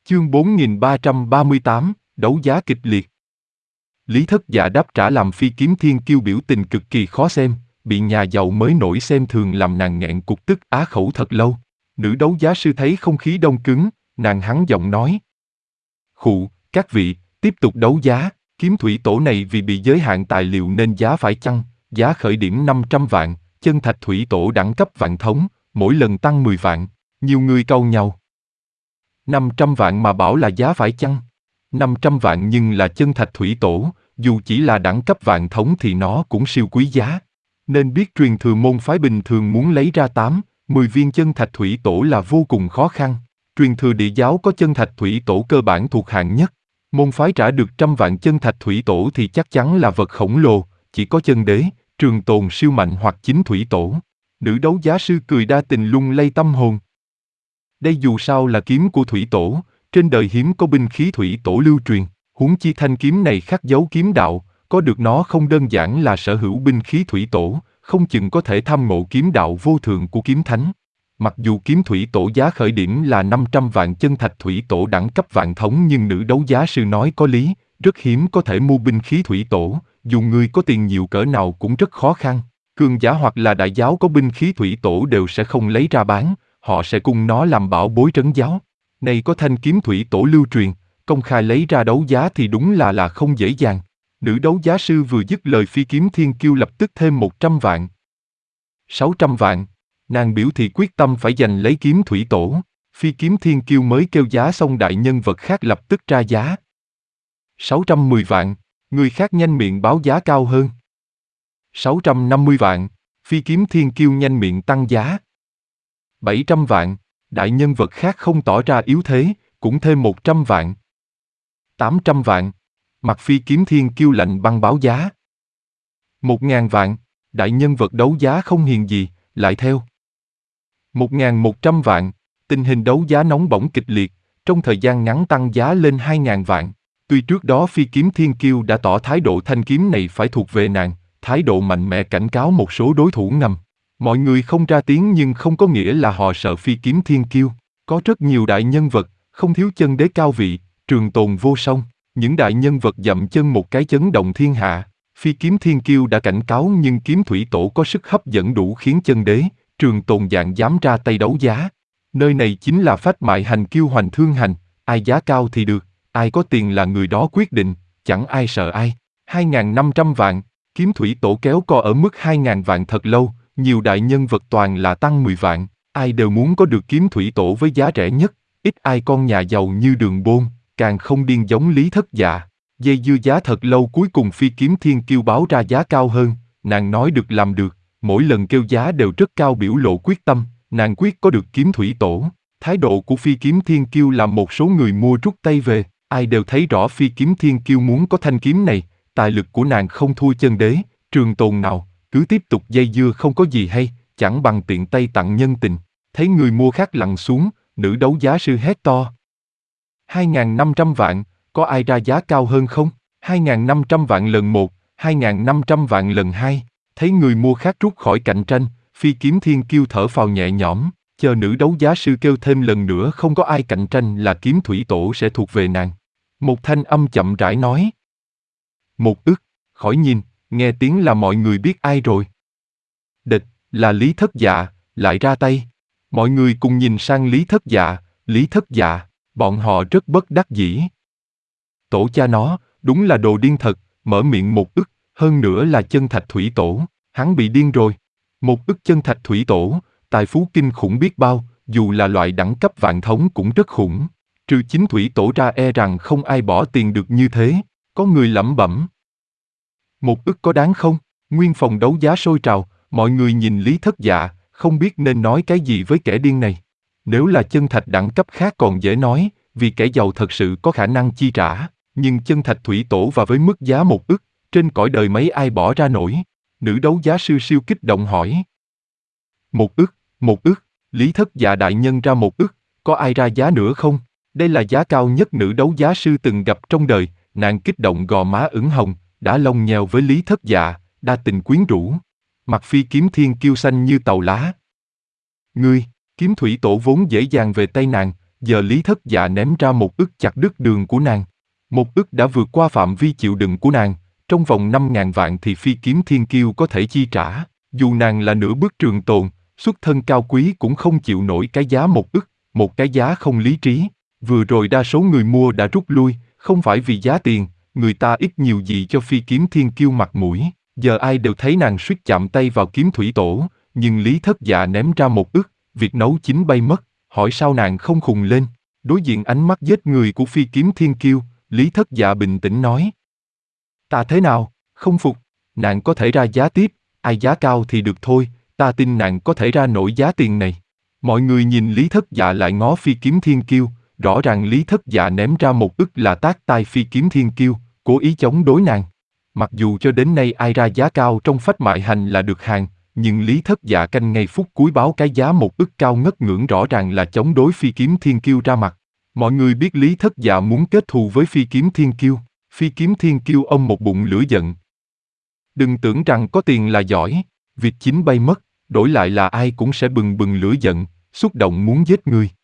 Chương 4338, đấu giá kịch liệt. Lý Thất Dạ đáp trả làm Phi Kiếm Thiên Kiêu biểu tình cực kỳ khó xem, bị nhà giàu mới nổi xem thường làm nàng nghẹn cục tức á khẩu thật lâu. Nữ đấu giá sư thấy không khí đông cứng, nàng hắn giọng nói. Khụ, các vị, tiếp tục đấu giá, kiếm thủy tổ này vì bị giới hạn tài liệu nên giá phải chăng, giá khởi điểm 500 vạn, chân thạch thủy tổ đẳng cấp vạn thống, mỗi lần tăng 10 vạn, nhiều người cau nhau. 500 vạn mà bảo là giá phải chăng? 500 vạn nhưng là chân thạch thủy tổ, dù chỉ là đẳng cấp vạn thống thì nó cũng siêu quý giá. Nên biết truyền thừa môn phái bình thường muốn lấy ra 10 viên chân thạch thủy tổ là vô cùng khó khăn. Truyền thừa địa giáo có chân thạch thủy tổ cơ bản thuộc hạng nhất. Môn phái trả được 100 vạn chân thạch thủy tổ thì chắc chắn là vật khổng lồ, chỉ có chân đế, trường tồn siêu mạnh hoặc chính thủy tổ. Nữ đấu giá sư cười đa tình lung lay tâm hồn. Đây dù sao là kiếm của thủy tổ, trên đời hiếm có binh khí thủy tổ lưu truyền, huống chi thanh kiếm này khắc dấu kiếm đạo, có được nó không đơn giản là sở hữu binh khí thủy tổ, không chừng có thể tham ngộ kiếm đạo vô thượng của kiếm thánh. Mặc dù kiếm thủy tổ giá khởi điểm là 500 vạn chân thạch thủy tổ đẳng cấp vạn thống nhưng nữ đấu giá sư nói có lý, rất hiếm có thể mua binh khí thủy tổ, dù người có tiền nhiều cỡ nào cũng rất khó khăn. Cường giả hoặc là đại giáo có binh khí thủy tổ đều sẽ không lấy ra bán, họ sẽ cung nó làm bảo bối trấn giáo. Này có thanh kiếm thủy tổ lưu truyền, công khai lấy ra đấu giá thì đúng là không dễ dàng. Nữ đấu giá sư vừa dứt lời Phi Kiếm Thiên Kiêu lập tức thêm 100 vạn. 600 vạn. Nàng biểu thị quyết tâm phải giành lấy kiếm thủy tổ. Phi Kiếm Thiên Kiêu mới kêu giá xong đại nhân vật khác lập tức ra giá. 610 vạn. Người khác nhanh miệng báo giá cao hơn. 650 vạn. Phi Kiếm Thiên Kiêu nhanh miệng tăng giá. 700 vạn. Đại nhân vật khác không tỏ ra yếu thế, cũng thêm 100 vạn. 800 vạn. Mặt Phi Kiếm Thiên Kiêu lạnh băng báo giá. 1.000 vạn. Đại nhân vật đấu giá không hiền gì, lại theo. 1.100 vạn. Tình hình đấu giá nóng bỏng kịch liệt, trong thời gian ngắn tăng giá lên 2.000 vạn. Tuy trước đó Phi Kiếm Thiên Kiêu đã tỏ thái độ thanh kiếm này phải thuộc về nàng, thái độ mạnh mẽ cảnh cáo một số đối thủ ngầm. Mọi người không ra tiếng nhưng không có nghĩa là họ sợ Phi Kiếm Thiên Kiêu. Có rất nhiều đại nhân vật, không thiếu chân đế cao vị, trường tồn vô song. Những đại nhân vật dậm chân một cái chấn động thiên hạ. Phi Kiếm Thiên Kiêu đã cảnh cáo nhưng kiếm thủy tổ có sức hấp dẫn đủ khiến chân đế, trường tồn dạng dám ra tay đấu giá. Nơi này chính là phách mại hành kiêu hoành thương hành, ai giá cao thì được, ai có tiền là người đó quyết định, chẳng ai sợ ai. 2.500 vạn, kiếm thủy tổ kéo co ở mức 2.000 vạn thật lâu, nhiều đại nhân vật toàn là tăng 10 vạn, ai đều muốn có được kiếm thủy tổ với giá rẻ nhất, ít ai con nhà giàu như Đường Bôn, càng không điên giống Lý Thất Dạ. Dây dưa giá thật lâu cuối cùng Phi Kiếm Thiên Kiêu báo ra giá cao hơn, nàng nói được làm được, mỗi lần kêu giá đều rất cao biểu lộ quyết tâm, nàng quyết có được kiếm thủy tổ. Thái độ của Phi Kiếm Thiên Kiêu làm một số người mua rút tay về, ai đều thấy rõ Phi Kiếm Thiên Kiêu muốn có thanh kiếm này, tài lực của nàng không thua chân đế, trường tồn nào, cứ tiếp tục dây dưa không có gì hay, chẳng bằng tiện tay tặng nhân tình. Thấy người mua khác lặn xuống, nữ đấu giá sư hét to. 2.500 vạn, có ai ra giá cao hơn không? 2.500 vạn lần 1, 2.500 vạn lần 2. Thấy người mua khác rút khỏi cạnh tranh, Phi Kiếm Thiên Kiêu thở phào nhẹ nhõm, chờ nữ đấu giá sư kêu thêm lần nữa không có ai cạnh tranh là kiếm thủy tổ sẽ thuộc về nàng. Một thanh âm chậm rãi nói. 1 ức, khỏi nhìn, nghe tiếng là mọi người biết ai rồi. Địch, là Lý Thất Dạ, lại ra tay. Mọi người cùng nhìn sang Lý Thất Dạ, bọn họ rất bất đắc dĩ. Tổ cha nó, đúng là đồ điên thật, mở miệng 1 ức, hơn nữa là chân thạch thủy tổ, hắn bị điên rồi. 1 ức chân thạch thủy tổ, tài phú kinh khủng biết bao, dù là loại đẳng cấp vạn thống cũng rất khủng. Trừ chính thủy tổ ra e rằng không ai bỏ tiền được như thế, có người lẩm bẩm. 1 ức có đáng không? Nguyên phòng đấu giá sôi trào, mọi người nhìn Lý Thất Dạ, không biết nên nói cái gì với kẻ điên này. Nếu là chân thạch đẳng cấp khác còn dễ nói, vì kẻ giàu thật sự có khả năng chi trả, nhưng chân thạch thủy tổ và với mức giá 1 ức, trên cõi đời mấy ai bỏ ra nổi. Nữ đấu giá sư siêu kích động hỏi. 1 ức, Lý Thất Dạ đại nhân ra 1 ức, có ai ra giá nữa không? Đây là giá cao nhất nữ đấu giá sư từng gặp trong đời, nàng kích động gò má ửng hồng, đã lông nhèo với Lý Thất Dạ, đa tình quyến rũ. Mặt Phi Kiếm Thiên Kiêu xanh như tàu lá. Ngươi, kiếm thủy tổ vốn dễ dàng về tay nàng, giờ Lý Thất Dạ ném ra 1 ức chặt đứt đường của nàng. 1 ức đã vượt qua phạm vi chịu đựng của nàng, trong vòng 5.000 vạn thì phi kiếm thiên kiêu có thể chi trả, dù nàng là nửa bước trường tồn, xuất thân cao quý cũng không chịu nổi cái giá 1 ức, một cái giá không lý trí. Vừa rồi đa số người mua đã rút lui, không phải vì giá tiền, người ta ít nhiều gì cho phi kiếm thiên kiêu mặt mũi, giờ ai đều thấy nàng suýt chạm tay vào kiếm thủy tổ, nhưng Lý Thất Dạ ném ra 1 ức, việc nấu chín bay mất, hỏi sao nàng không khùng lên. Đối diện ánh mắt giết người của phi kiếm thiên kiêu, Lý Thất Dạ bình tĩnh nói. Ta thế nào, không phục, nàng có thể ra giá tiếp, ai giá cao thì được thôi, ta tin nàng có thể ra nổi giá tiền này. Mọi người nhìn Lý Thất Dạ lại ngó phi kiếm thiên kiêu, rõ ràng Lý Thất Dạ ném ra 1 ức là tác tai phi kiếm thiên kiêu, cố ý chống đối nàng. Mặc dù cho đến nay ai ra giá cao trong phách mại hành là được hàng, nhưng Lý Thất Dạ canh ngay phút cuối báo cái giá 1 ức cao ngất ngưỡng rõ ràng là chống đối phi kiếm thiên kiêu ra mặt. Mọi người biết Lý Thất Dạ muốn kết thù với phi kiếm thiên kiêu, phi kiếm thiên kiêu ông một bụng lửa giận. Đừng tưởng rằng có tiền là giỏi, việc chín bay mất, đổi lại là ai cũng sẽ bừng bừng lửa giận, xúc động muốn giết người.